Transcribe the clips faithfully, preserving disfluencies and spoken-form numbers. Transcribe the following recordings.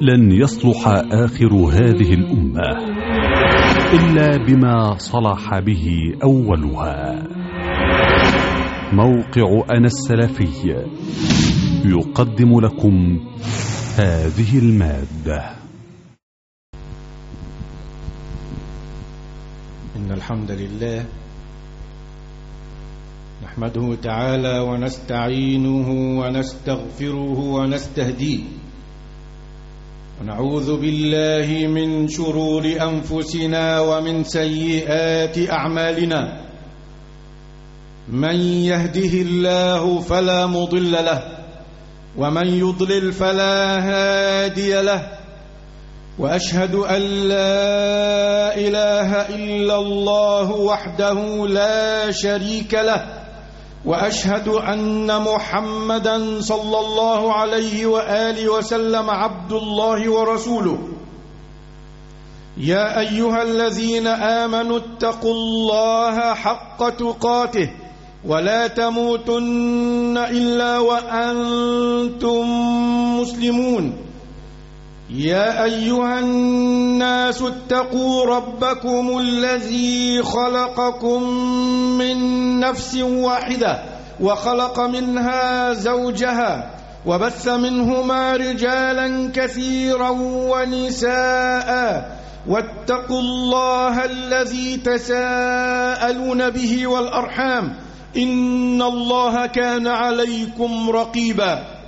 لن يصلح آخر هذه الأمة إلا بما صلح به أولها. موقع أنا السلفي يقدم لكم هذه المادة. إن الحمد لله نحمده تعالى ونستعينه ونستغفره ونستهديه، ونعوذ بالله من شرور أنفسنا ومن سيئات أعمالنا. من يهده الله فلا مضل له، ومن يضلل فلا هادي له، وأشهد أن لا إله إلا الله وحده لا شريك له، وأشهد أن محمدا صلى الله عليه وآله وسلم عبد الله ورسوله. يا أيها الذين آمنوا اتقوا الله حق تقاته ولا تموتن إلا وأنتم مسلمون. يا أيها الناس اتقوا ربكم الذي خلقكم من نفس واحدة وخلق منها زوجها وبث منهما رجالا كثيرا ونساء، واتقوا الله الذي تساءلون به والأرحام إن الله كان عليكم رقيبا.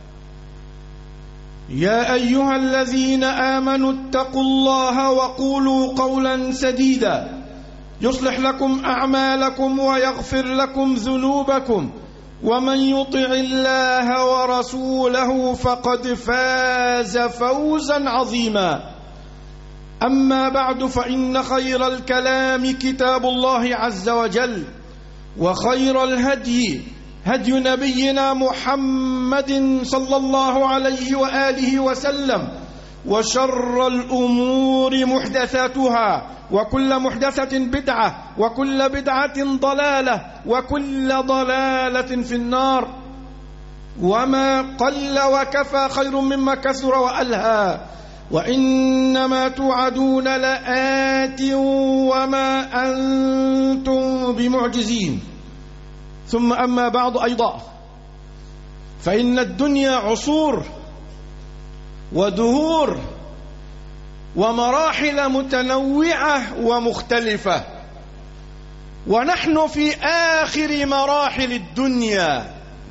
يا أيها الذين آمنوا اتقوا الله وقولوا قولا سديدا يصلح لكم أعمالكم ويغفر لكم ذنوبكم، ومن يطع الله ورسوله فقد فاز فوزا عظيما. أما بعد، فإن خير الكلام كتاب الله عز وجل، وخير الهدي هدي نبينا محمد صلى الله عليه وآله وسلم، وشر الأمور محدثاتها، وكل محدثة بدعة، وكل بدعة ضلالة، وكل ضلالة في النار. وما قل وكفى خير مما كثر وألهى، وإنما توعدون لآت وما أنتم بمعجزين. ثم أما بعد أيضا، فإن الدنيا عصور ودهور ومراحل متنوعة ومختلفة، ونحن في آخر مراحل الدنيا.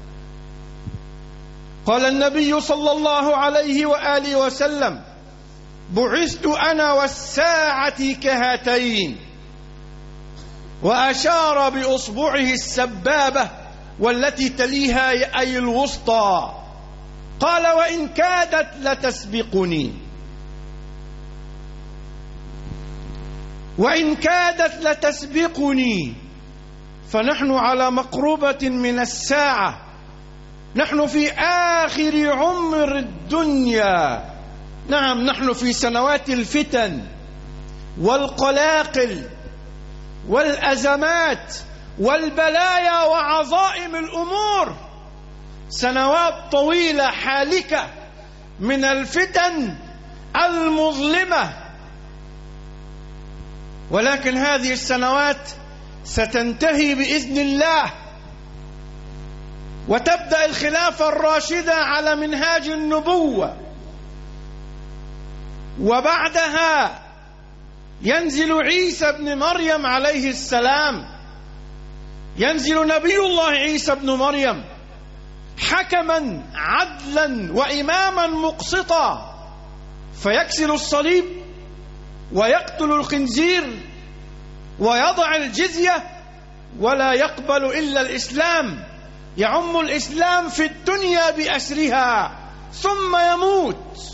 قال النبي صلى الله عليه وآله وسلم: بعثت أنا والساعة كهاتين، وأشار بأصبعه السبابة والتي تليها أي الوسطى. قال: وإن كادت لتسبقني، وإن كادت لتسبقني. فنحن على مقربة من الساعة، نحن في آخر عمر الدنيا. نعم، نحن في سنوات الفتن والقلاقل والأزمات والبلايا وعظائم الأمور، سنوات طويلة حالكة من الفتن المظلمة. ولكن هذه السنوات ستنتهي بإذن الله، وتبدأ الخلافة الراشدة على منهاج النبوة، وبعدها ينزل عيسى ابن مريم عليه السلام، ينزل نبي الله عيسى ابن مريم حكما عدلا وإماما مقسطا، فيكسر الصليب ويقتل الخنزير ويضع الجزية ولا يقبل إلا الإسلام، يعم الإسلام في الدنيا بأسرها، ثم يموت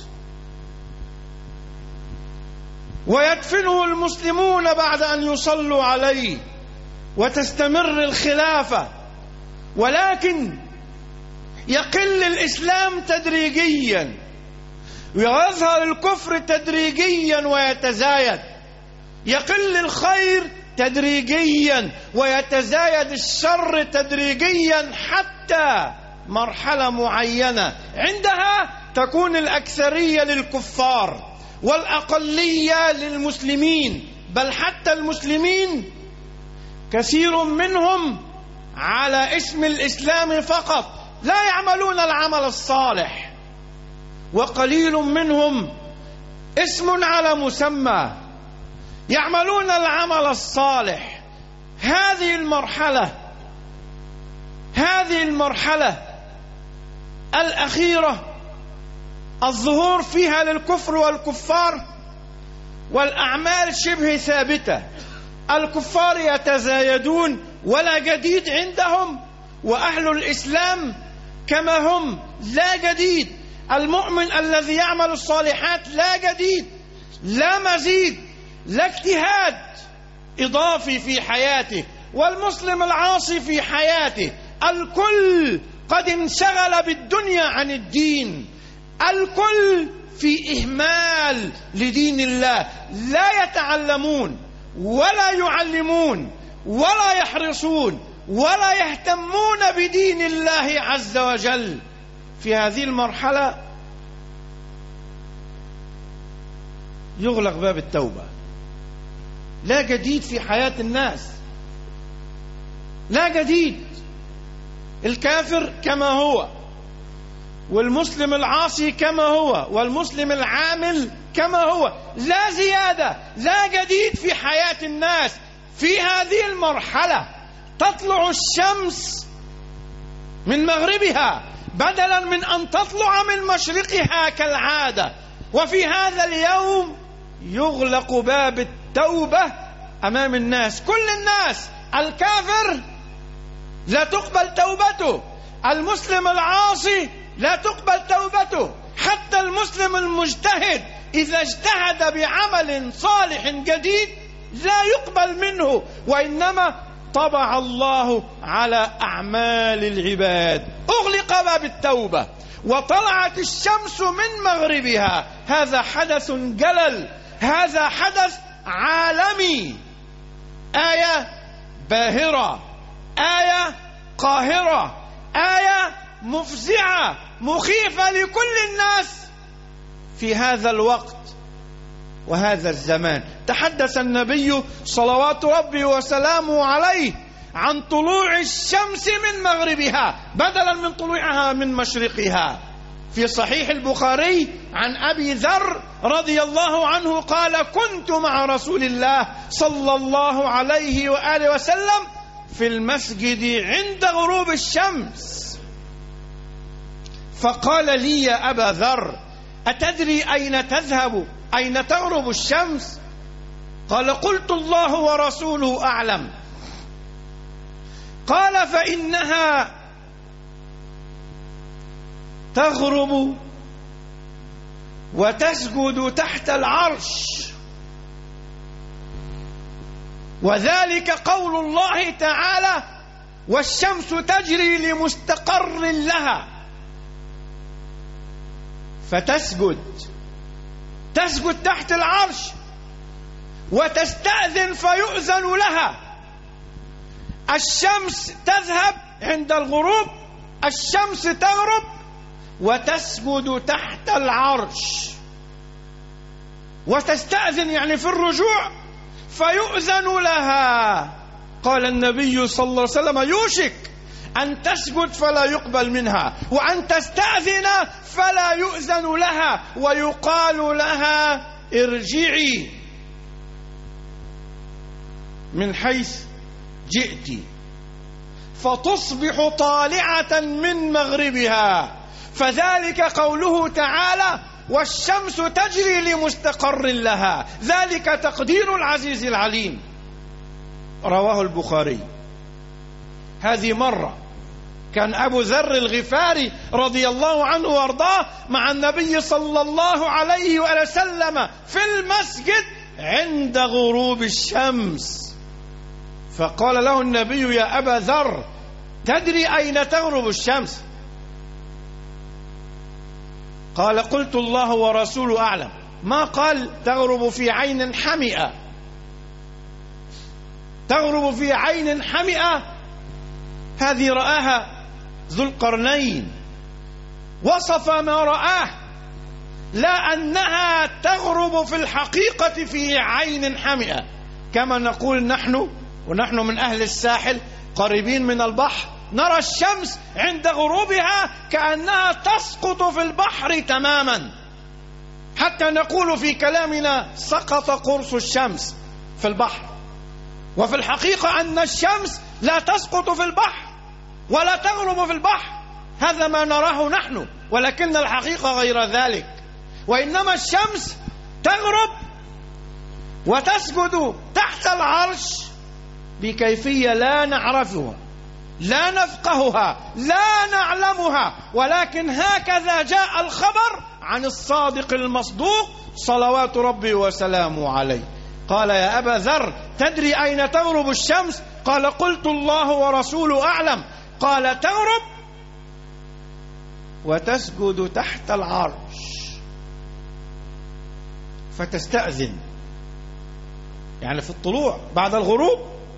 ويدفنه المسلمون بعد أن يصلوا عليه، وتستمر الخلافة. ولكن يقل الإسلام تدريجيا، ويظهر الكفر تدريجيا ويتزايد، يقل الخير تدريجيا ويتزايد الشر تدريجيا، حتى مرحلة معينة عندها تكون الأكثرية للكفار والأقلية للمسلمين، بل حتى المسلمين كثير منهم على اسم الإسلام فقط لا يعملون العمل الصالح، وقليل منهم اسم على مسمى يعملون العمل الصالح. هذه المرحلة هذه المرحلة الأخيرة الظهور فيها للكفر والكفار والأعمال شبه ثابتة. الكفار يتزايدون ولا جديد عندهم، وأهل الإسلام كما هم لا جديد. المؤمن الذي يعمل الصالحات لا جديد، لا مزيد، لا اجتهاد إضافي في حياته، والمسلم العاصي في حياته الكل قد انشغل بالدنيا عن الدين، الكل في إهمال لدين الله، لا يتعلمون ولا يعلمون ولا يحرصون ولا يهتمون بدين الله عز وجل. في هذه المرحلة يغلق باب التوبة، لا جديد في حياة الناس، لا جديد. الكافر كما هو، والمسلم العاصي كما هو، والمسلم العامل كما هو، لا زيادة لا جديد في حياة الناس. في هذه المرحلة تطلع الشمس من مغربها بدلا من أن تطلع من مشرقها كالعادة، وفي هذا اليوم يغلق باب التوبة أمام الناس، كل الناس. الكافر لا تقبل توبته، المسلم العاصي لا تقبل توبته، حتى المسلم المجتهد إذا اجتهد بعمل صالح جديد لا يقبل منه، وإنما طبع الله على أعمال العباد. أغلق باب التوبة وطلعت الشمس من مغربها. هذا حدث جلل، هذا حدث عالمي، آية باهرة، آية قاهرة، آية مفزعة مخيفة لكل الناس في هذا الوقت وهذا الزمان. تحدث النبي صلوات ربي وسلامه عليه عن طلوع الشمس من مغربها بدلا من طلوعها من مشرقها. في صحيح البخاري عن أبي ذر رضي الله عنه قال: كنت مع رسول الله صلى الله عليه وآله وسلم في المسجد عند غروب الشمس، فقال لي يا أبا ذر: أتدري أين تذهب، أين تغرب الشمس؟ قال: قلت الله ورسوله أعلم. قال: فإنها تغرب وتسجد تحت العرش، وذلك قول الله تعالى: والشمس تجري لمستقر لها. فتسجد تسجد تحت العرش وتستأذن فيؤذن لها. الشمس تذهب عند الغروب، الشمس تغرب وتسجد تحت العرش وتستأذن، يعني في الرجوع، فيؤذن لها. قال النبي صلى الله عليه وسلم: يوشك أن تسجد فلا يقبل منها، وأن تستأذن فلا يؤذن لها، ويقال لها: ارجعي من حيث جئت، فتصبح طالعة من مغربها. فذلك قوله تعالى: والشمس تجري لمستقر لها، ذلك تقدير العزيز العليم. رواه البخاري. هذه مرة كان أبو ذر الغفاري رضي الله عنه وارضاه مع النبي صلى الله عليه وسلم في المسجد عند غروب الشمس، فقال له النبي: يا أبا ذر، تدري أين تغرب الشمس؟ قال: قلت الله ورسوله أعلم. ما قال تغرب في عين حمئة، تغرب في عين حمئة هذه رآها ذو القرنين وصف ما رآه، لا أنها تغرب في الحقيقة في عين حمئة كما نقول نحن، ونحن من أهل الساحل قريبين من البحر نرى الشمس عند غروبها كأنها تسقط في البحر تماما، حتى نقول في كلامنا سقط قرص الشمس في البحر، وفي الحقيقة أن الشمس لا تسقط في البحر ولا تغرب في البحر، هذا ما نراه نحن، ولكن الحقيقة غير ذلك. وإنما الشمس تغرب وتسجد تحت العرش بكيفية لا نعرفها، لا نفقهها، لا نعلمها، ولكن هكذا جاء الخبر عن الصادق المصدوق صلوات ربي وسلامه عليه. قال: يا أبا ذر، تدري أين تغرب الشمس؟ قال: قلت: الله ورسوله أعلم. قال: تغرب وتسجد تحت العرش فتستأذن، يعني في الطلوع بعد الغروب،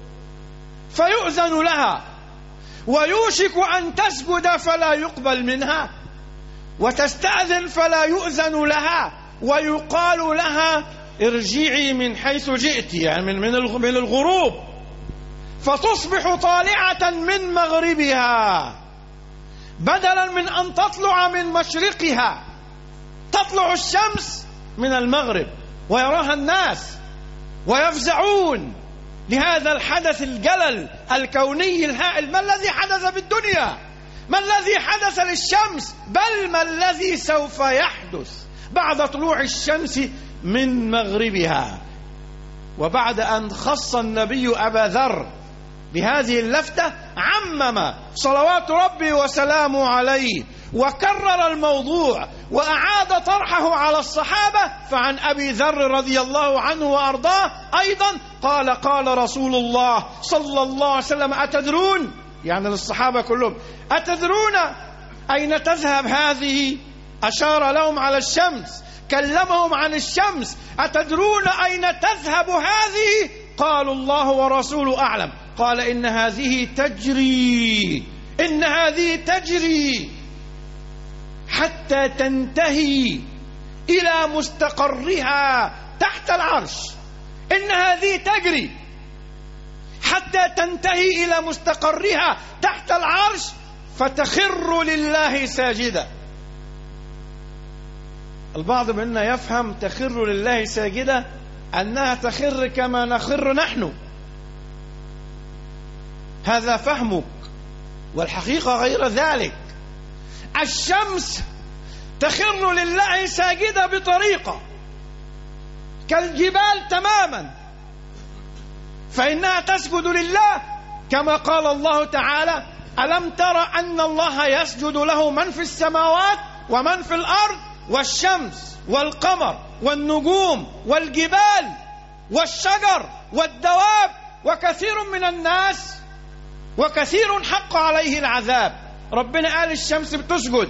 فيؤذن لها، ويوشك أن تسجد فلا يقبل منها، وتستأذن فلا يؤذن لها، ويقال لها: ارجعي من حيث جئت، يعني من من الغروب، فتصبح طالعة من مغربها، بدلا من أن تطلع من مشرقها. تطلع الشمس من المغرب ويراها الناس ويفزعون لهذا الحدث الجلل الكوني الهائل. ما الذي حدث بالدنيا؟ ما الذي حدث للشمس؟ بل ما الذي سوف يحدث بعد طلوع الشمس من مغربها. وبعد أن خص النبي أبا ذر بهذه اللفتة عمم صلوات ربي وسلامه عليه، وكرر الموضوع وأعاد طرحه على الصحابة. فعن أبي ذر رضي الله عنه وأرضاه أيضا قال: قال رسول الله صلى الله عليه وسلم: أتدرون، يعني للصحابة كلهم، أتدرون أين تذهب هذه؟ أشار لهم على الشمس، كلمهم عن الشمس. أتدرون أين تذهب هذه؟ قالوا: الله ورسوله أعلم. قال: إن هذه تجري، إن هذه تجري حتى تنتهي إلى مستقرها تحت العرش. إن هذه تجري حتى تنتهي إلى مستقرها تحت العرش فتخر لله ساجدة. البعض منا يفهم تخر لله ساجدة أنها تخر كما نخر نحن، هذا فهمك، والحقيقة غير ذلك. الشمس تخر لله ساجدة بطريقة كالجبال تماما، فإنها تسجد لله كما قال الله تعالى: ألم تر أن الله يسجد له من في السماوات ومن في الأرض والشمس والقمر والنجوم والجبال والشجر والدواب وكثير من الناس وكثير حق عليه العذاب. ربنا قال الشمس بتسجد.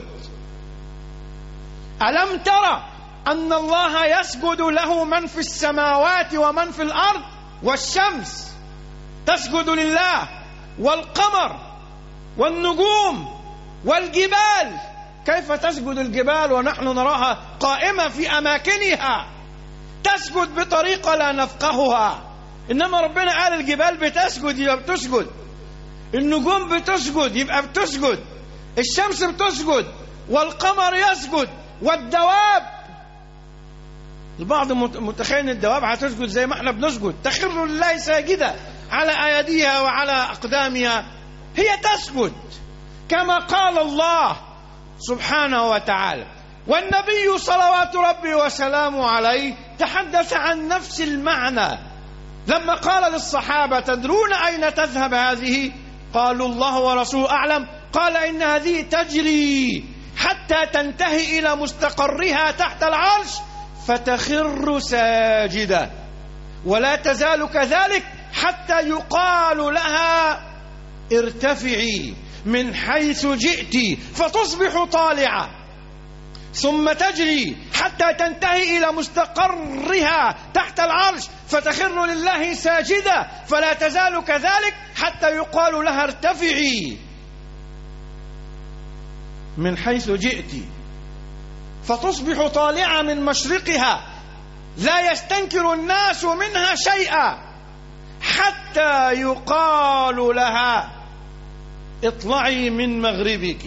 ألم ترى أن الله يسجد له من في السماوات ومن في الأرض، والشمس تسجد لله، والقمر والنجوم والجبال. كيف تسجد الجبال ونحن نراها قائمة في أماكنها؟ تسجد بطريقة لا نفقهها. إنما ربنا قال الجبال بتسجد يبقى بتسجد، النجوم بتسجد يبقى بتسجد، الشمس بتسجد، والقمر يسجد، والدواب. البعض متخيل الدواب هتسجد زي ما احنا بنسجد، تخر لله ساجدة على أيديها وعلى أقدامها. هي تسجد كما قال الله سبحانه وتعالى. والنبي صلوات ربي وسلامه عليه تحدث عن نفس المعنى لما قال للصحابة: تدرون أين تذهب هذه؟ قالوا: الله ورسوله أعلم. قال: إن هذه تجري حتى تنتهي إلى مستقرها تحت العرش فتخر ساجدة، ولا تزال كذلك حتى يقال لها: ارتفعي من حيث جئت، فتصبح طالعة، ثم تجري حتى تنتهي إلى مستقرها تحت العرش فتخر لله ساجدة، فلا تزال كذلك حتى يقال لها: ارتفعي. من حيث جئت، فتصبح طالعة من مشرقها لا يستنكر الناس منها شيئا حتى يقال لها اطلعي من مغربك،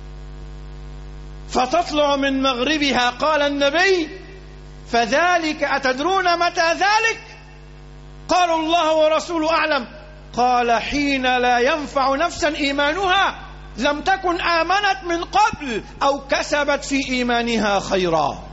فتطلع من مغربها. قال النبي: فذلك أتدرون متى ذلك؟ قالوا: الله ورسوله أعلم. قال: حين لا ينفع نفسا إيمانها لم تكن آمنت من قبل أو كسبت في إيمانها خيرا.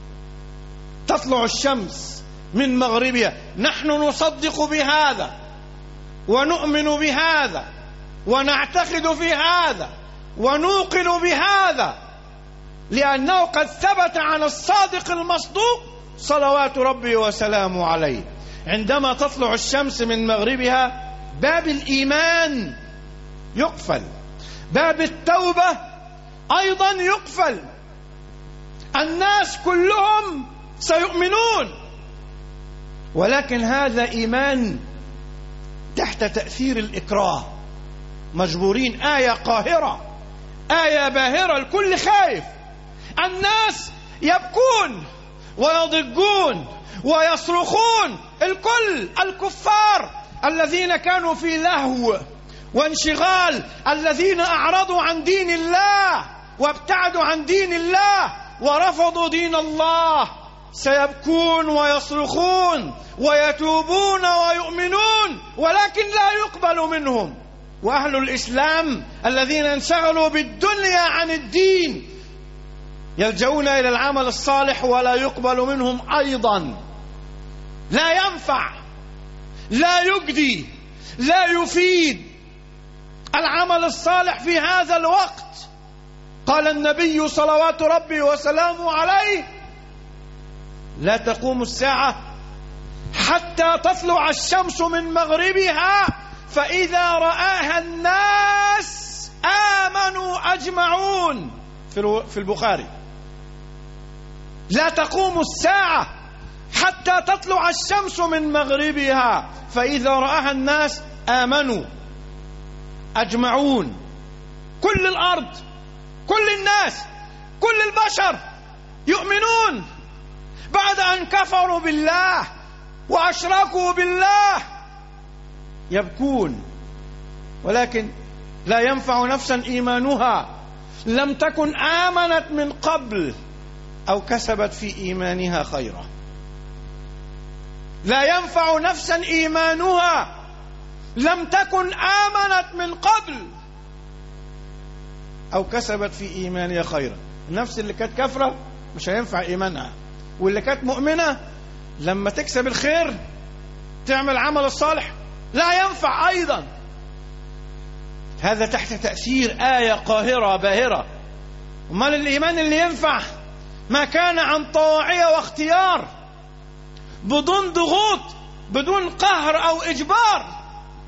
تطلع الشمس من مغربها، نحن نصدق بهذا ونؤمن بهذا ونعتقد في هذا ونوقن بهذا، لأنه قد ثبت عن الصادق المصدوق صلوات ربي وسلامه عليه. عندما تطلع الشمس من مغربها باب الإيمان يقفل، باب التوبة أيضا يقفل. الناس كلهم سيؤمنون، ولكن هذا إيمان تحت تأثير الإكراه، مجبورين. آية قاهرة، آية باهرة، الكل خايف. الناس يبكون ويضجون ويصرخون، الكل، الكفار الذين كانوا في لهو وانشغال، الذين أعرضوا عن دين الله وابتعدوا عن دين الله ورفضوا دين الله، سيبكون ويصرخون ويتوبون ويؤمنون، ولكن لا يقبل منهم. وأهل الإسلام الذين انشغلوا بالدنيا عن الدين يلجؤون إلى العمل الصالح ولا يقبل منهم أيضا. لا ينفع، لا يجدي، لا يفيد العمل الصالح في هذا الوقت. قال النبي صلوات ربي وسلامه عليه: لا تقوم الساعة حتى تطلع الشمس من مغربها، فإذا رآها الناس آمنوا أجمعون. في البخاري: لا تقوم الساعة حتى تطلع الشمس من مغربها، فإذا رآها الناس آمنوا أجمعون. كل الأرض، كل الناس، كل البشر يؤمنون بعد أن كفروا بالله وأشركوا بالله. يبكون، ولكن لا ينفع نفسا إيمانها لم تكن آمنت من قبل أو كسبت في إيمانها خيرا. لا ينفع نفسا إيمانها لم تكن آمنت من قبل أو كسبت في إيمانها خيرا. النفس اللي كانت كافرة مش هينفع إيمانها، واللي كانت مؤمنة لما تكسب الخير تعمل عمل الصالح لا ينفع أيضا. هذا تحت تأثير آية قاهرة باهرة. ومال الإيمان اللي ينفع ما كان عن طواعية واختيار، بدون ضغوط، بدون قهر أو إجبار.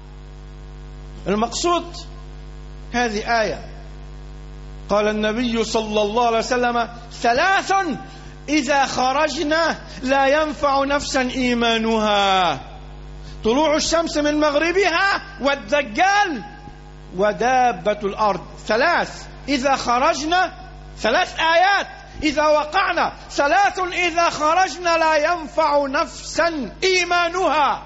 المقصود هذه آية. قال النبي صلى الله عليه وسلم: ثلاث إذا خرجنا لا ينفع نفسا إيمانها: طلوع الشمس من مغربها، والدجال، ودابة الأرض. ثلاث إذا خرجنا، ثلاث آيات إذا وقعنا. ثلاث إذا خرجنا لا ينفع نفسا إيمانها: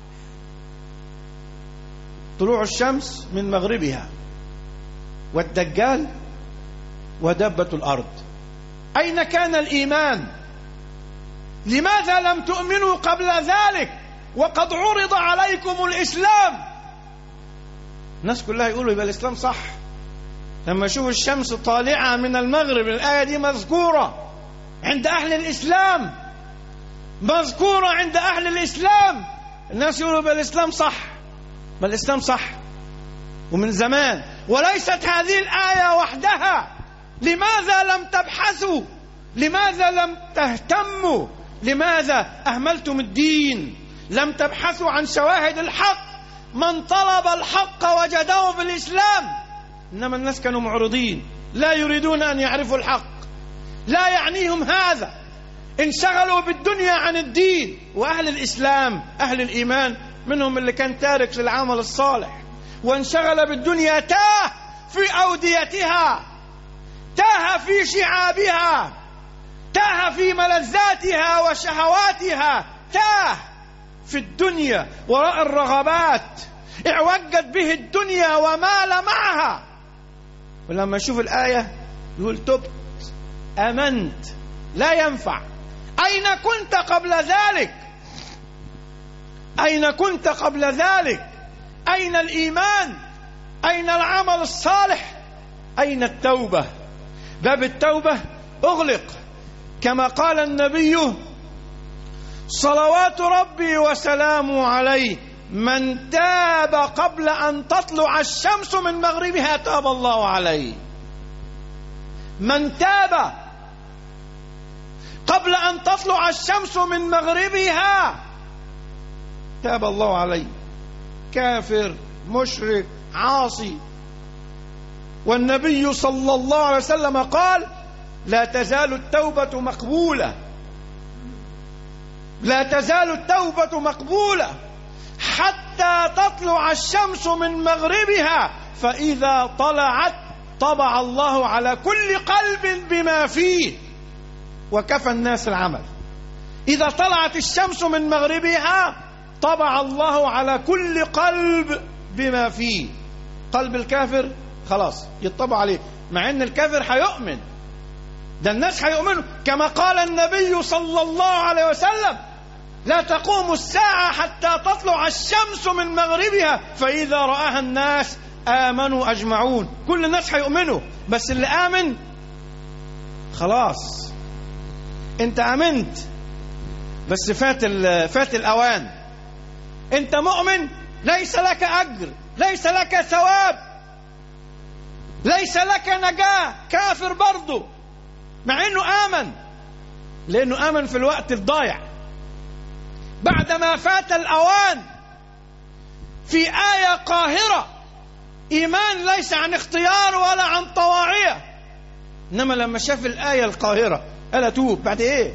طلوع الشمس من مغربها، والدجال، ودابة الأرض. أين كان الإيمان؟ لماذا لم تؤمنوا قبل ذلك وقد عرض عليكم الإسلام؟ الناس كلها يقولوا يبقى الإسلام صح لما يشوف الشمس طالعة من المغرب. الآية دي مذكورة عند أهل الإسلام، مذكورة عند أهل الإسلام. الناس يقولوا يبقى الإسلام صح، بل الإسلام صح ومن زمان. وليست هذه الآية وحدها. لماذا لم تبحثوا؟ لماذا لم تهتموا؟ لماذا أهملتم الدين؟ لم تبحثوا عن شواهد الحق. من طلب الحق وجده في الإسلام، إنما الناس كانوا معرضين، لا يريدون أن يعرفوا الحق، لا يعنيهم هذا، انشغلوا بالدنيا عن الدين. وأهل الإسلام، أهل الإيمان، منهم اللي كان تارك للعمل الصالح وانشغل بالدنيا، تاه في أوديتها، تاه في شعابها، تاه في ملذاتها وشهواتها، تاه في الدنيا وراء الرغبات، اعوجت به الدنيا ومال معها. ولما يشوف الآية يقول تبت، آمنت، لا ينفع. أين كنت قبل ذلك؟ أين كنت قبل ذلك؟ أين الإيمان؟ أين العمل الصالح؟ أين التوبة؟ باب التوبة أغلق، كما قال النبي صلوات ربي وسلامه عليه: من تاب قبل أن تطلع الشمس من مغربها تاب الله عليه. من تاب قبل أن تطلع الشمس من مغربها تاب الله عليه. كافر، مشرك، عاصي. والنبي صلى الله عليه وسلم قال: لا تزال التوبة مقبولة، لا تزال التوبة مقبولة حتى تطلع الشمس من مغربها، فإذا طلعت طبع الله على كل قلب بما فيه وكفى الناس العمل. إذا طلعت الشمس من مغربها طبع الله على كل قلب بما فيه. قلب الكافر خلاص يطبع عليه، مع ان الكافر هيؤمن، ده الناس هيؤمنوا، كما قال النبي صلى الله عليه وسلم: لا تقوم الساعة حتى تطلع الشمس من مغربها، فإذا رآها الناس آمنوا أجمعون. كل الناس هيؤمنوا، بس اللي آمن خلاص، انت آمنت بس فات فات الأوان. انت مؤمن ليس لك أجر، ليس لك ثواب، ليس لك نجاة. كافر برضه مع انه آمن، لانه آمن في الوقت الضايع بعدما فات الأوان. في آية قاهرة، إيمان ليس عن اختيار ولا عن طواعية، إنما لما شاف الآية القاهرة قال أتوب. بعد إيه؟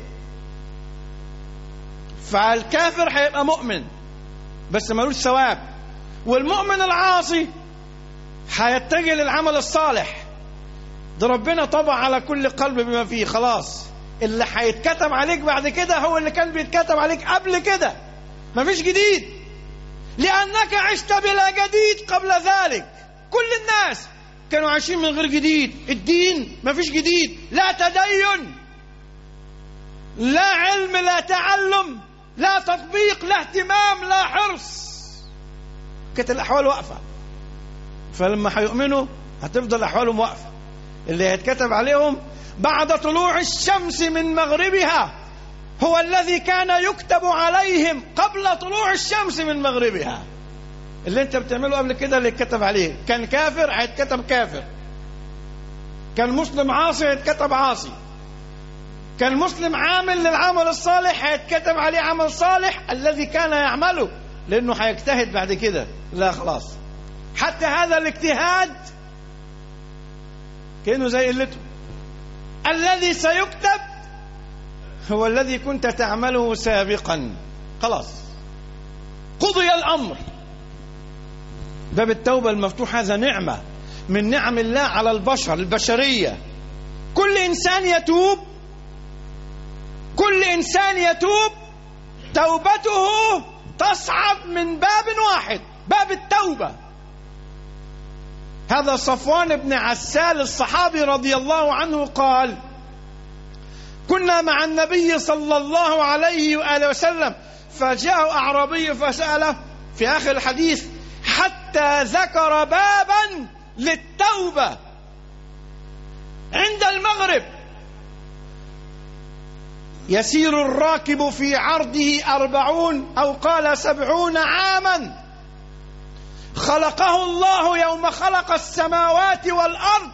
فالكافر هيبقى مؤمن بس ملوش ثواب، والمؤمن العاصي هيتجه للعمل الصالح. ده ربنا طبع على كل قلب بما فيه. خلاص اللي هيتكتب عليك بعد كده هو اللي كان بيتكتب عليك قبل كده، مفيش جديد، لأنك عشت بلا جديد قبل ذلك. كل الناس كانوا عايشين من غير جديد. الدين مفيش جديد، لا تدين، لا علم، لا تعلم، لا تطبيق، لا اهتمام، لا حرص. كانت الأحوال واقفة. فلما هيؤمنوا هتفضل أحوالهم واقفة. اللي هيتكتب عليهم بعد طلوع الشمس من مغربها هو الذي كان يكتب عليهم قبل طلوع الشمس من مغربها. اللي انت بتعمله قبل كده اللي يتكتب عليه. كان كافر هيتكتب كافر، كان مسلم عاصي هيتكتب عاصي، كان مسلم عامل للعمل الصالح هيتكتب عليه عمل صالح الذي كان يعمله، لأنه هيجتهد بعد كده. لا خلاص، حتى هذا الاجتهاد كأنه زي قلته. الذي سيكتب هو الذي كنت تعمله سابقا. خلاص قضي الأمر. باب التوبة المفتوح هذا نعمة من نعم الله على البشر، البشرية. كل إنسان يتوب، كل إنسان يتوب توبته تصعد من باب واحد، باب التوبة. هذا صفوان بن عسال الصحابي رضي الله عنه قال: كنا مع النبي صلى الله عليه وآله وسلم فجاء أعرابي فسأله في آخر الحديث حتى ذكر بابا للتوبة عند المغرب يسير الراكب في عرضه أربعون أو قال سبعون عاما خلقه الله يوم خلق السماوات والأرض،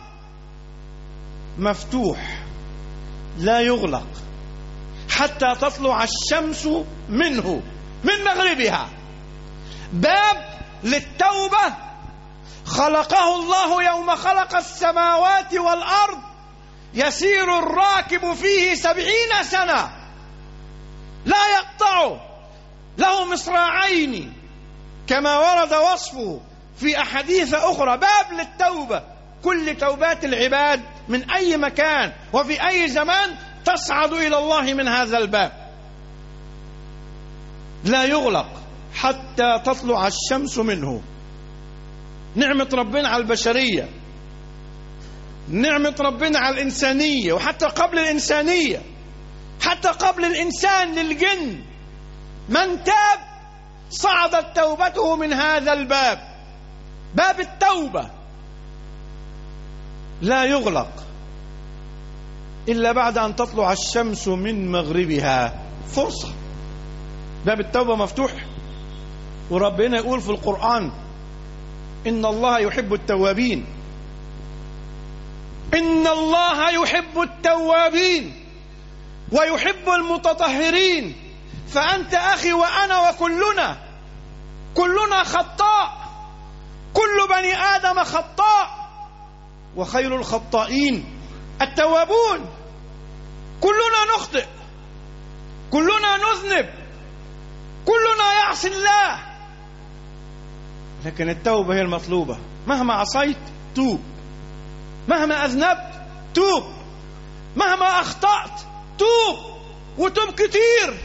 مفتوح لا يغلق حتى تطلع الشمس منه من مغربها. باب للتوبة خلقه الله يوم خلق السماوات والأرض يسير الراكب فيه سبعين سنة لا يقطعه، له مصراعين كما ورد وصفه في أحاديث أخرى. باب للتوبة. كل توبات العباد من أي مكان وفي أي زمان تصعد إلى الله من هذا الباب، لا يغلق حتى تطلع الشمس منه. نعمة ربنا على البشرية، نعمة ربنا على الإنسانية، وحتى قبل الإنسانية، حتى قبل الإنسان للجن، من تاب صعدت توبته من هذا الباب. باب التوبة لا يغلق إلا بعد أن تطلع الشمس من مغربها. فرصة، باب التوبة مفتوح. وربنا يقول في القرآن: إن الله يحب التوابين، إن الله يحب التوابين ويحب المتطهرين. فأنت أخي وأنا وكلنا كلنا خطاء، كل بني آدم خطاء، وخير الخطائين التوابون. كلنا نخطئ، كلنا نذنب، كلنا يعصي الله، لكن التوبة هي المطلوبة. مهما عصيت توب، مهما أذنبت توب، مهما أخطأت توب، وتوب كتير،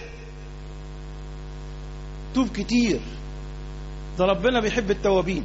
توب كتير. ده ربنا بيحب التوابين.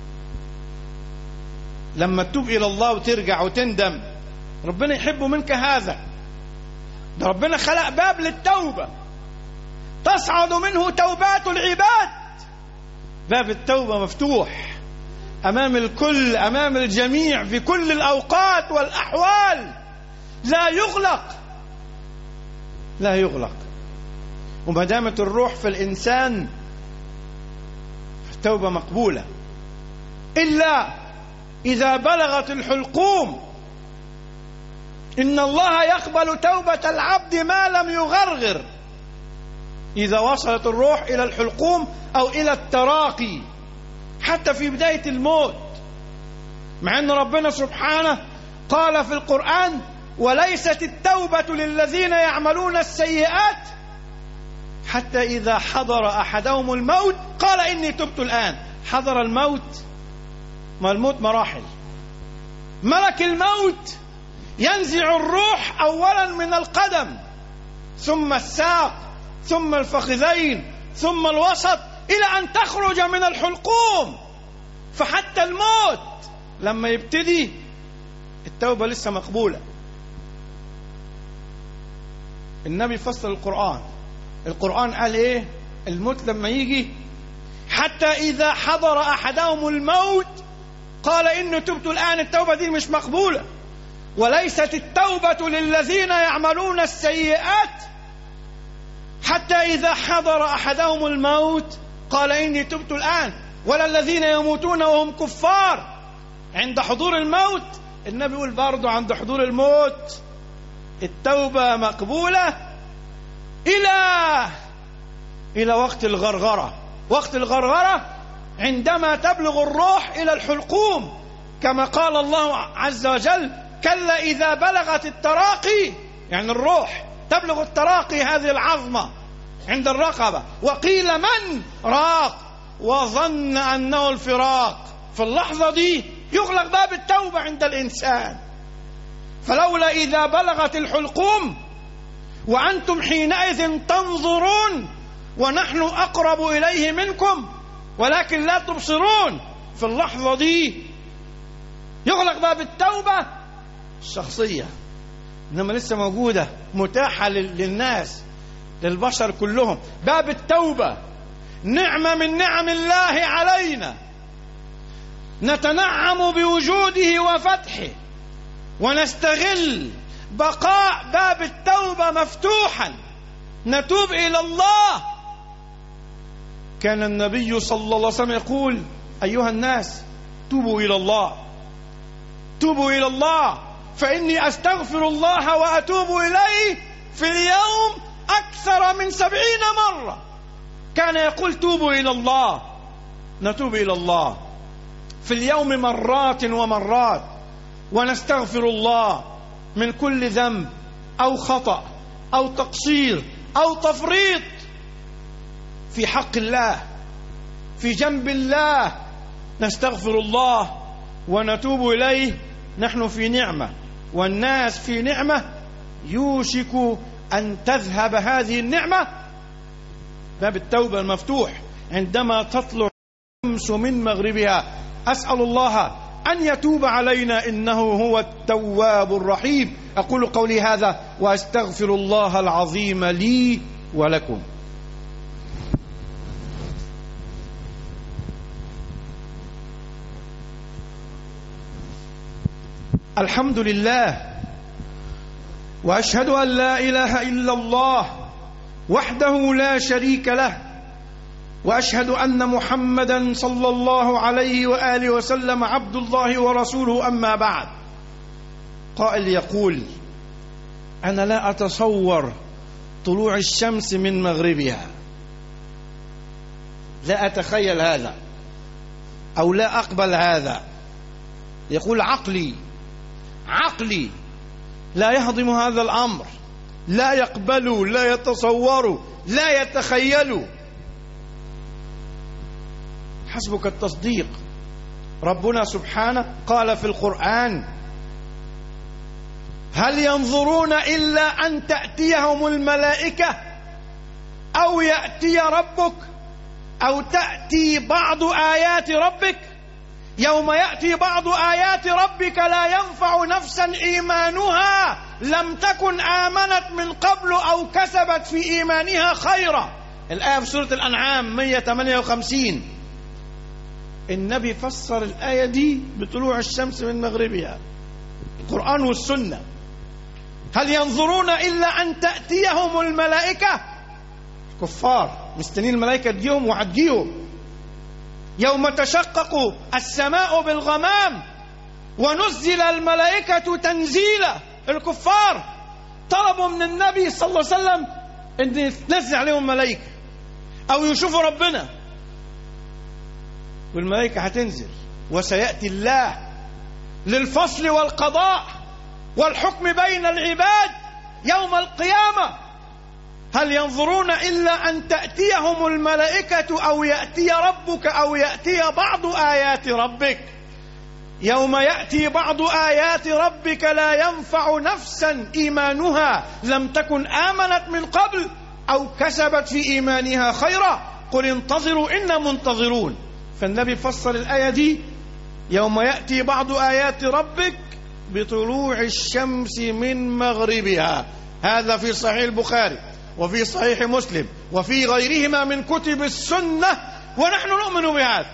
لما تتوب إلى الله وترجع وتندم ربنا يحب منك هذا. ده ربنا خلق باب للتوبة تصعد منه توبات العباد. باب التوبة مفتوح أمام الكل، أمام الجميع، في كل الأوقات والأحوال، لا يغلق، لا يغلق. وما دامت الروح في الإنسان التوبة مقبولة، إلا إذا بلغت الحلقوم. إن الله يقبل توبة العبد ما لم يغرغر. إذا وصلت الروح إلى الحلقوم أو إلى التراقي، حتى في بداية الموت، مع أن ربنا سبحانه قال في القرآن: وليست التوبة للذين يعملون السيئات حتى إذا حضر أحدهم الموت قال إني تبت الآن. حضر الموت، ما الموت مراحل. ملك الموت ينزع الروح أولا من القدم، ثم الساق، ثم الفخذين، ثم الوسط، إلى أن تخرج من الحلقوم. فحتى الموت لما يبتدي التوبة لسه مقبولة. النبي فسر القرآن، القرآن قال إيه؟ الموت لما يجي حتى إذا حضر أحدهم الموت قال إني تبت الآن. التوبة دي مش مقبولة. وليست التوبة للذين يعملون السيئات حتى إذا حضر أحدهم الموت قال إني تبت الآن، ولا الذين يموتون وهم كفار عند حضور الموت. النبي يقول برضو عند حضور الموت التوبة مقبولة إلى إلى وقت الغرغرة. وقت الغرغرة عندما تبلغ الروح إلى الحلقوم، كما قال الله عز وجل: كلا إذا بلغت التراقي، يعني الروح تبلغ التراقي، هذه العظمة عند الرقبة، وقيل من راق وظن أنه الفراق. في اللحظة دي يغلق باب التوبة عند الإنسان. فلولا إذا بلغت الحلقوم وأنتم حينئذ تنظرون ونحن أقرب إليه منكم ولكن لا تبصرون. في اللحظة دي يغلق باب التوبة الشخصية، إنما لسه موجودة متاحة للناس، للبشر كلهم. باب التوبة نعمة من نعم الله علينا، نتنعم بوجوده وفتحه، ونستغل بقاء باب التوبة مفتوحا، نتوب إلى الله. كان النبي صلى الله عليه وسلم يقول: أيها الناس توبوا إلى الله، توبوا إلى الله، فإني أستغفر الله وأتوب إليه في اليوم أكثر من سبعين مرة. كان يقول: توبوا إلى الله، نتوب إلى الله في اليوم مرات ومرات، ونستغفر الله من كل ذنب أو خطأ أو تقصير أو تفريط في حق الله، في جنب الله، نستغفر الله ونتوب إليه. نحن في نعمة والناس في نعمة يوشك أن تذهب هذه النعمة. باب التوبة المفتوح عندما تطلع الشمس من مغربها. أسأل الله أن يتوب علينا إنه هو التواب الرحيم. أقول قولي هذا وأستغفر الله العظيم لي ولكم. الحمد لله، وأشهد أن لا إله إلا الله وحده لا شريك له، وأشهد أن محمدا صلى الله عليه وآله وسلم عبد الله ورسوله. أما بعد، قائل يقول: أنا لا أتصور طلوع الشمس من مغربها، لا أتخيل هذا أو لا أقبل هذا. يقول: عقلي عقلي لا يهضم هذا الأمر، لا يقبل، لا يتصور، لا يتخيل. حسبك التصديق. ربنا سبحانه قال في القرآن: هل ينظرون إلا أن تأتيهم الملائكة أو يأتي ربك أو تأتي بعض آيات ربك. يوم يأتي بعض آيات ربك لا ينفع نفسا إيمانها لم تكن آمنت من قبل أو كسبت في إيمانها خيرا. الآية في سورة الأنعام مئة وثمانية وخمسين. النبي فسر الآية دي بطلوع الشمس من مغربها، القرآن والسنة. هل ينظرون إلا أن تأتيهم الملائكة؟ كفار مستنين الملائكة تجيهم وهتجيهم. يوم تشقق السماء بالغمام ونزل الملائكة تنزيلا. الكفار طلبوا من النبي صلى الله عليه وسلم أن تنزل عليهم ملائكة أو يشوفوا ربنا، والملائكة هتنزل، وسيأتي الله للفصل والقضاء والحكم بين العباد يوم القيامة. هل ينظرون إلا أن تأتيهم الملائكة أو يأتي ربك أو يأتي بعض آيات ربك. يوم يأتي بعض آيات ربك لا ينفع نفسا إيمانها لم تكن آمنت من قبل أو كسبت في إيمانها خيرا. قل انتظروا إنا منتظرون. فالنبي فسر الآية دي: يوم يأتي بعض آيات ربك بطلوع الشمس من مغربها. هذا في صحيح البخاري وفي صحيح مسلم وفي غيرهما من كتب السنة، ونحن نؤمن بهذا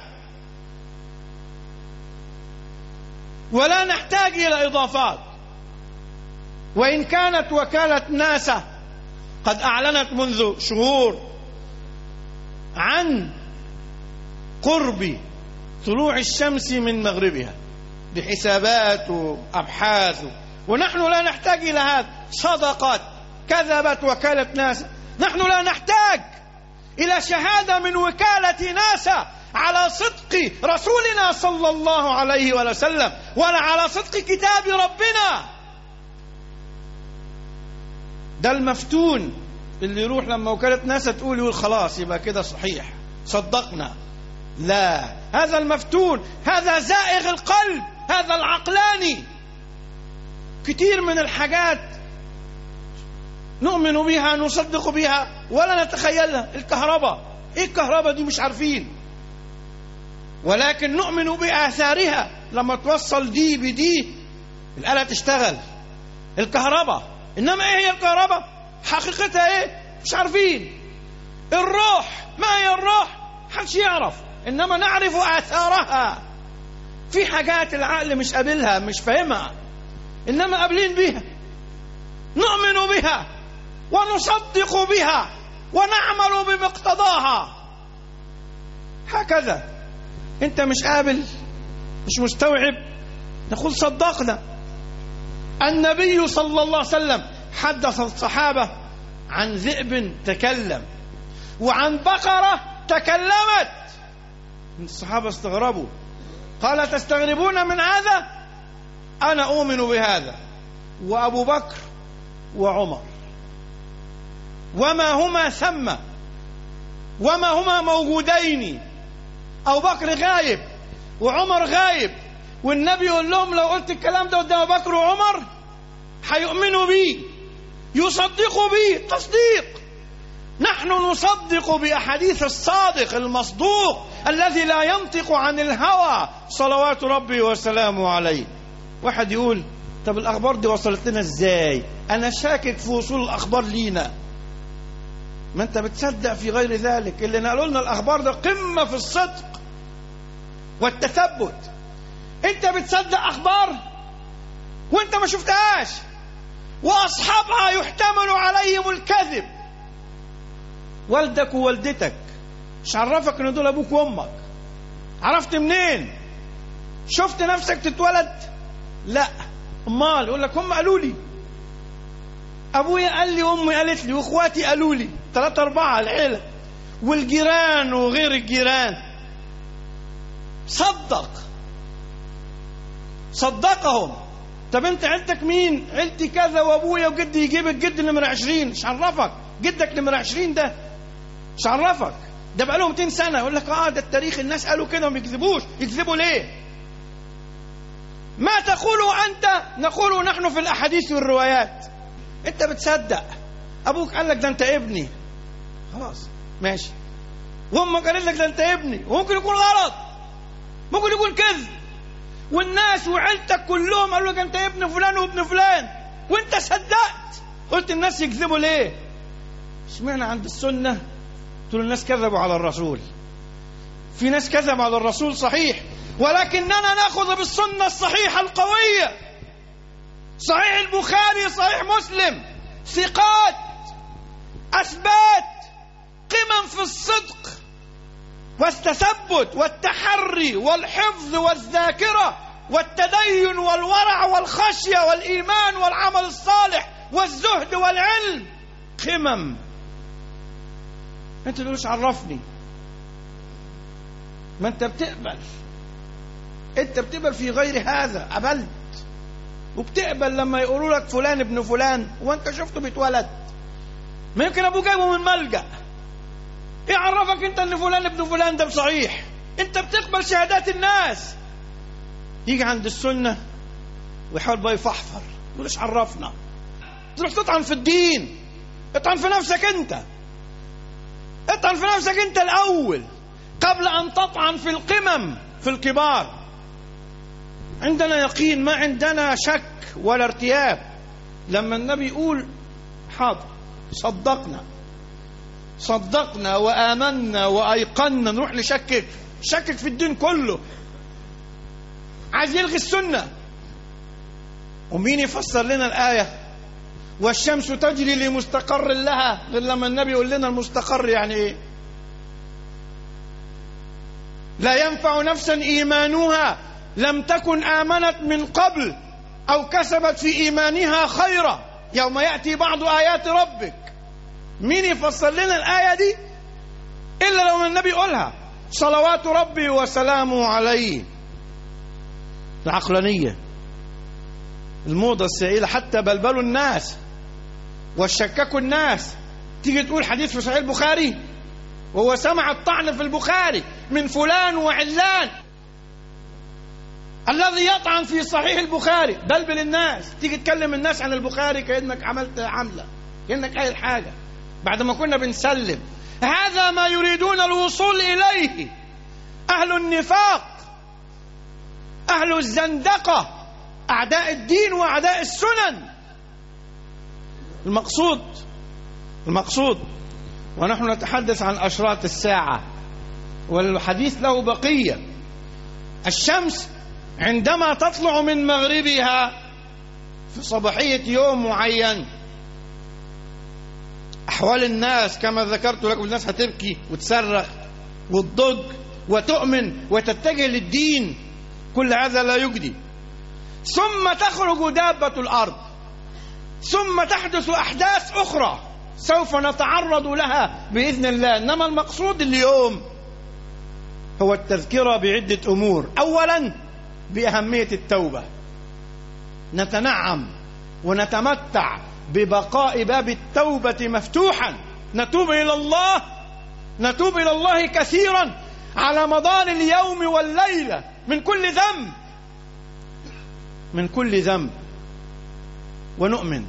ولا نحتاج إلى إضافات. وإن كانت وكالة ناسا قد أعلنت منذ شهور عن قرب طلوع الشمس من مغربها بحسابات وأبحاث، ونحن لا نحتاج إلى هذا. صدقت، كذبت وكالة ناسا. نحن لا نحتاج إلى شهادة من وكالة ناسا على صدق رسولنا صلى الله عليه وسلم ولا على صدق كتاب ربنا. ده المفتون اللي يروح لما وكالة ناسا تقول يقول خلاص يبقى كده صحيح صدقنا. لا، هذا المفتون، هذا زائغ القلب، هذا العقلاني. كتير من الحاجات نؤمن بها نصدق بها ولا نتخيلها. الكهرباء، ايه الكهرباء دي؟ مش عارفين، ولكن نؤمن بآثارها. لما توصل دي بدي الآلة تشتغل. الكهرباء، إنما ايه هي الكهرباء؟ حقيقتها ايه؟ مش عارفين. الروح، ما هي الروح؟ محدش يعرف، إنما نعرف آثارها. في حاجات العقل مش قابلها، مش فاهمها، إنما قابلين بها، نؤمن بها ونصدق بها ونعمل بمقتضاها. هكذا. أنت مش قابل، مش مستوعب، نقول صدقنا. النبي صلى الله عليه وسلم حدث الصحابة عن ذئب تكلم وعن بقرة تكلمت. الصحابة استغربوا، قال: تستغربون من هذا؟ أنا أؤمن بهذا. وأبو بكر وعمر، وما هما ثم، وما هما موجودين. أبو بكر غايب وعمر غايب، والنبي يقول لهم: لو قلت الكلام ده قدام أبو بكر وعمر حيؤمنوا بي، يصدقوا بي تصديق. نحن نصدق بأحاديث الصادق المصدوق الذي لا ينطق عن الهوى صلوات ربي وسلامه عليه. واحد يقول طب الأخبار دي وصلت لنا ازاي؟ أنا شاكك في وصول الأخبار لينا. ما أنت بتصدق في غير ذلك. اللي نقلوا لنا الأخبار ده قمة في الصدق والتثبت. أنت بتصدق أخبار وأنت ما شفتهاش، وأصحابها يحتمل عليهم الكذب. والدك ووالدتك مش عرفك ان دول ابوك وامك؟ عرفت منين؟ شفت نفسك تتولد؟ لا. امال يقول لك هم قالوا لي، ابويا قال لي وامي قالت لي واخواتي قالوا لي، ثلاثة أربعة العيلة والجيران وغير الجيران. صدق صدقهم. طب انت عيلتك مين؟ عيلتي كذا وابويا وجدي يجيب الجد نمرة عشرين. مش عرفك جدك نمرة عشرين ده؟ مش عرفك ده بقى له مئتين سنة. يقول لك اه ده التاريخ، الناس قالوا كده وما يكذبوش. يكذبوا ليه؟ ما تقوله أنت نقوله نحن في الأحاديث والروايات. أنت بتصدق أبوك قال لك ده أنت ابني، خلاص ماشي، وأمك قالت لك ده أنت ابني، وممكن يكون غلط، ممكن يكون كذب، والناس وعيلتك كلهم قالوا لك أنت ابن فلان وابن فلان، وأنت صدقت. قلت الناس يكذبوا ليه؟ اشمعنى عند السنة تقول الناس كذبوا على الرسول؟ في ناس كذبوا على الرسول صحيح، ولكننا نأخذ بالسنة الصحيحة القوية. صحيح البخاري، صحيح مسلم، ثقات، أثبات، قمم في الصدق والتثبت والتحري والحفظ والذاكرة والتدين والورع والخشية والإيمان والعمل الصالح والزهد والعلم. قمم. أنت تقولش عرفني. ما أنت بتقبل، أنت بتقبل في غير هذا. قبلت وبتقبل لما يقولوا لك فلان ابن فلان وأنت شفته بيتولد. ما يمكن أبوه جايبه من ملجأ. إيه عرفك أنت أن فلان ابن فلان ده صحيح؟ أنت بتقبل شهادات الناس. يجي عند السنة ويحاول بقى يفحفر، يقولش عرفنا. تروح تطعن في الدين. اطعن في نفسك أنت، اطعن في نفسك أنت الأول قبل أن تطعن في القمم في الكبار. عندنا يقين، ما عندنا شك ولا ارتياب. لما النبي يقول حاضر صدقنا صدقنا وآمنا وأيقنا، نروح نشكك شكك في الدين كله. عايز يلغي السنة. ومين يفسر لنا الآية والشمس تجري لمستقر لها غير لما النبي يقول لنا المستقر يعني ايه؟ لا ينفع نفسا إيمانها لم تكن آمنت من قبل أو كسبت في إيمانها خيرا يوم يأتي بعض آيات ربك. مين يفسر لنا الآية دي إلا لو النبي يقولها صلوات ربي وسلامه عليه؟ العقلانية، الموضة السائلة، حتى بلبلوا الناس وشككوا الناس. تيجي تقول حديث في صحيح البخاري وهو سمع الطعن في البخاري من فلان وعلان، الذي يطعن في صحيح البخاري بلبل الناس. تيجي تكلم الناس عن البخاري كأنك عملت عملة، كأنك قايل حاجة بعد ما كنا بنسلم. هذا ما يريدون الوصول إليه أهل النفاق، أهل الزندقة، أعداء الدين وأعداء السنن. المقصود المقصود ونحن نتحدث عن أشراط الساعة والحديث له بقية. الشمس عندما تطلع من مغربها في صباحية يوم معين، أحوال الناس كما ذكرت لكم، الناس هتبكي وتصرخ وتضج وتؤمن وتتجه للدين. كل هذا لا يجدي. ثم تخرج دابة الأرض، ثم تحدث أحداث أخرى سوف نتعرض لها بإذن الله. إنما المقصود اليوم هو التذكرة بعدة أمور. أولا بأهمية التوبة، نتنعم ونتمتع ببقاء باب التوبة مفتوحا. نتوب إلى الله، نتوب إلى الله كثيرا على مدار اليوم والليلة من كل ذنب، من كل ذنب. ونؤمن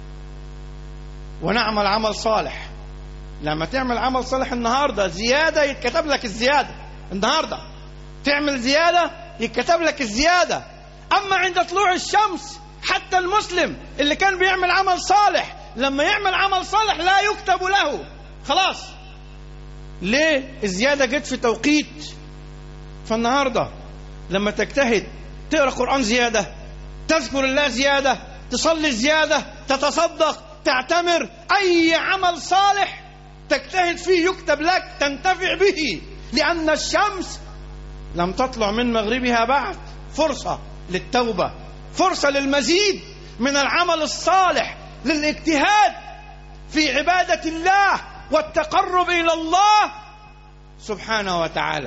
ونعمل عمل صالح. لما تعمل عمل صالح النهاردة زيادة يتكتب لك الزيادة، النهاردة تعمل زيادة يتكتب لك الزيادة. أما عند طلوع الشمس حتى المسلم اللي كان بيعمل عمل صالح لما يعمل عمل صالح لا يكتب له، خلاص. ليه؟ الزيادة جت في توقيت. فالنهاردة لما تجتهد تقرأ قرآن زيادة، تذكر الله زيادة، تصلي زيادة، تتصدق، تعتمر، أي عمل صالح تجتهد فيه يكتب لك، تنتفع به، لأن الشمس لم تطلع من مغربها بعد. فرصة للتوبة، فرصة للمزيد من العمل الصالح، للاجتهاد في عبادة الله والتقرب إلى الله سبحانه وتعالى.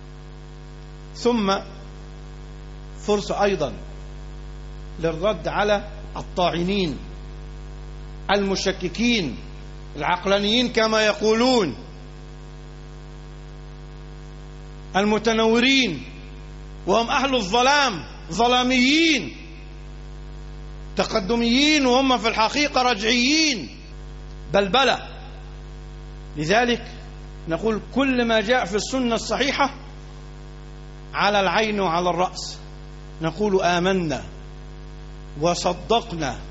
ثم فرصة أيضا للرد على الطاعنين المشككين العقلانيين كما يقولون، المتنورين، وهم أهل الظلام، ظلاميين تقدميين، وهم في الحقيقة رجعيين بلبلة. لذلك نقول كل ما جاء في السنة الصحيحة على العين وعلى الرأس، نقول آمنا وصدقنا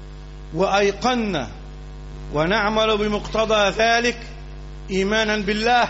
وأيقنا ونعمل بمقتضى ذلك إيمانا بالله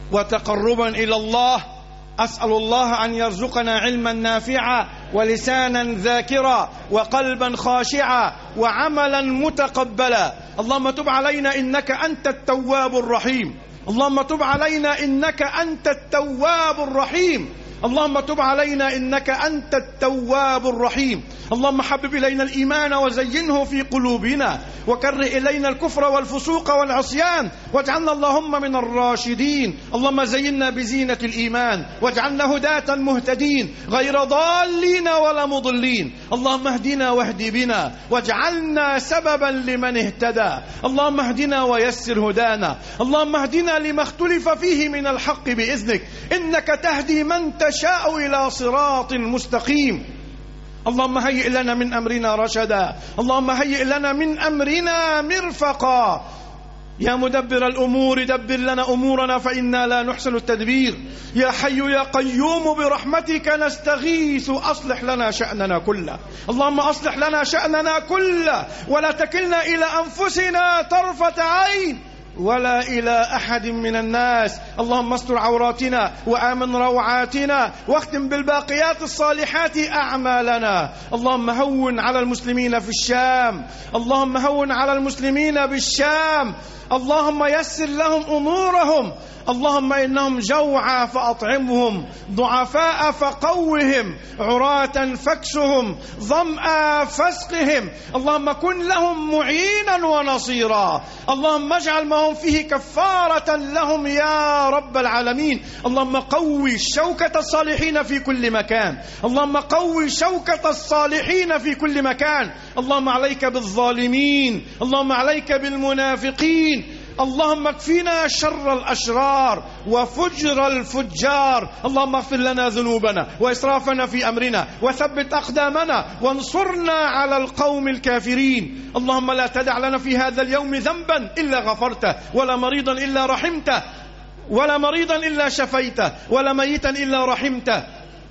وتقربا إلى الله. أسأل الله أن يرزقنا علما نافعا ولسانا ذاكرا وقلبا خاشعا وعملا متقبلا. اللهم تب علينا إنك أنت التواب الرحيم. اللهم تب علينا إنك أنت التواب الرحيم. اللهم تب علينا إنك أنت التواب الرحيم. اللهم حبب إلينا الإيمان وزينه في قلوبنا وكره إلينا الكفر والفسوق والعصيان واجعلنا اللهم من الراشدين. اللهم زينا بزينة الإيمان واجعلنا هداة مهتدين غير ضالين ولا مضلين. اللهم اهدنا واهد بنا واجعلنا سببا لمن اهتدى. اللهم اهدنا ويسر هدانا. اللهم اهدنا لما اختلف فيه من الحق بإذنك إنك تهدي من تشاء إلى صراط مستقيم. اللهم هيئ لنا من أمرنا رشدا. اللهم هيئ لنا من أمرنا مرفقا. يا مدبر الأمور دبر لنا أمورنا فإنا لا نحسن التدبير. يا حي يا قيوم برحمتك نستغيث أصلح لنا شأننا كله. اللهم أصلح لنا شأننا كله ولا تكلنا إلى أنفسنا طرفة عين ولا إلى أحد من الناس. اللهم استر عوراتنا وآمن روعاتنا واختم بالباقيات الصالحات أعمالنا. اللهم هون على المسلمين في الشام. اللهم هون على المسلمين بالشام. اللهم يسر لهم أمورهم. اللهم إنهم جوعى فأطعمهم، ضعفاء فقوهم، عراة فاكسهم، ظمأ فاسقهم. اللهم كن لهم معينا ونصيرا. اللهم اجعل ما هم فيه كفارة لهم يا رب العالمين. اللهم قوي شوكة الصالحين في كل مكان. اللهم قوي شوكة الصالحين في كل مكان. اللهم عليك بالظالمين. اللهم عليك بالمنافقين. اللهم اكفنا شر الأشرار وفجر الفجار. اللهم اغفر لنا ذنوبنا وإسرافنا في أمرنا وثبت أقدامنا وانصرنا على القوم الكافرين. اللهم لا تدع لنا في هذا اليوم ذنبا إلا غفرته ولا مريضا إلا رحمته ولا مريضا إلا شفيته ولا ميتا إلا رحمته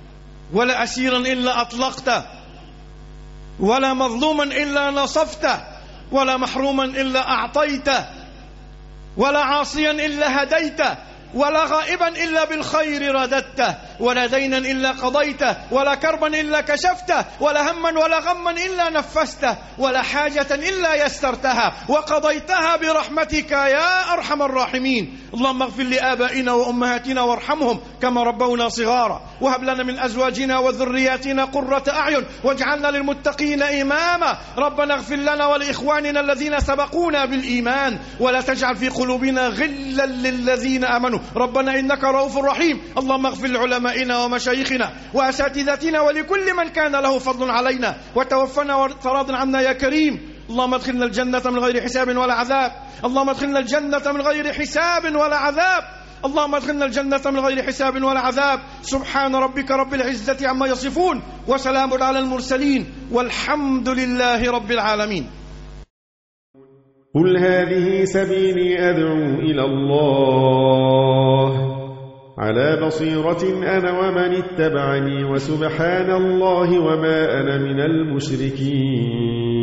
ولا أسيرا إلا أطلقته ولا مظلوما إلا نصفته ولا محروما إلا أعطيته ولا عاصيا إلا هديته ولا غائبا إلا بالخير رددته ولا دينا إلا قضيته ولا كربا إلا كشفته ولا هما ولا غما إلا نفسته ولا حاجة إلا يسرتها وقضيتها برحمتك يا أرحم الراحمين. اللهم اغفر لآبائنا وأمهاتنا وارحمهم كما ربونا صغارا وهب لنا من أزواجنا وذرياتنا قرة أعين واجعلنا للمتقين إماما. ربنا اغفر لنا ولإخواننا الذين سبقونا بالإيمان ولا تجعل في قلوبنا غلا للذين آمنوا ربنا إنك رؤوف رحيم. اللهم اغفر لعلمائنا ومشايخنا وأساتذتنا ولكل من كان له فضل علينا وتوفنا وتراض عنا يا كريم. اللهم ادخلنا الجنة من غير حساب ولا عذاب. اللهم ادخلنا الجنة من غير حساب ولا عذاب. اللهم ادخلنا الجنة من غير حساب ولا عذاب. سبحان ربك رب العزة عما يصفون وسلام على المرسلين والحمد لله رب العالمين. قل هذه سبيلي أدعو إلى الله على بصيرة أنا ومن اتبعني وسبحان الله وما أنا من المشركين.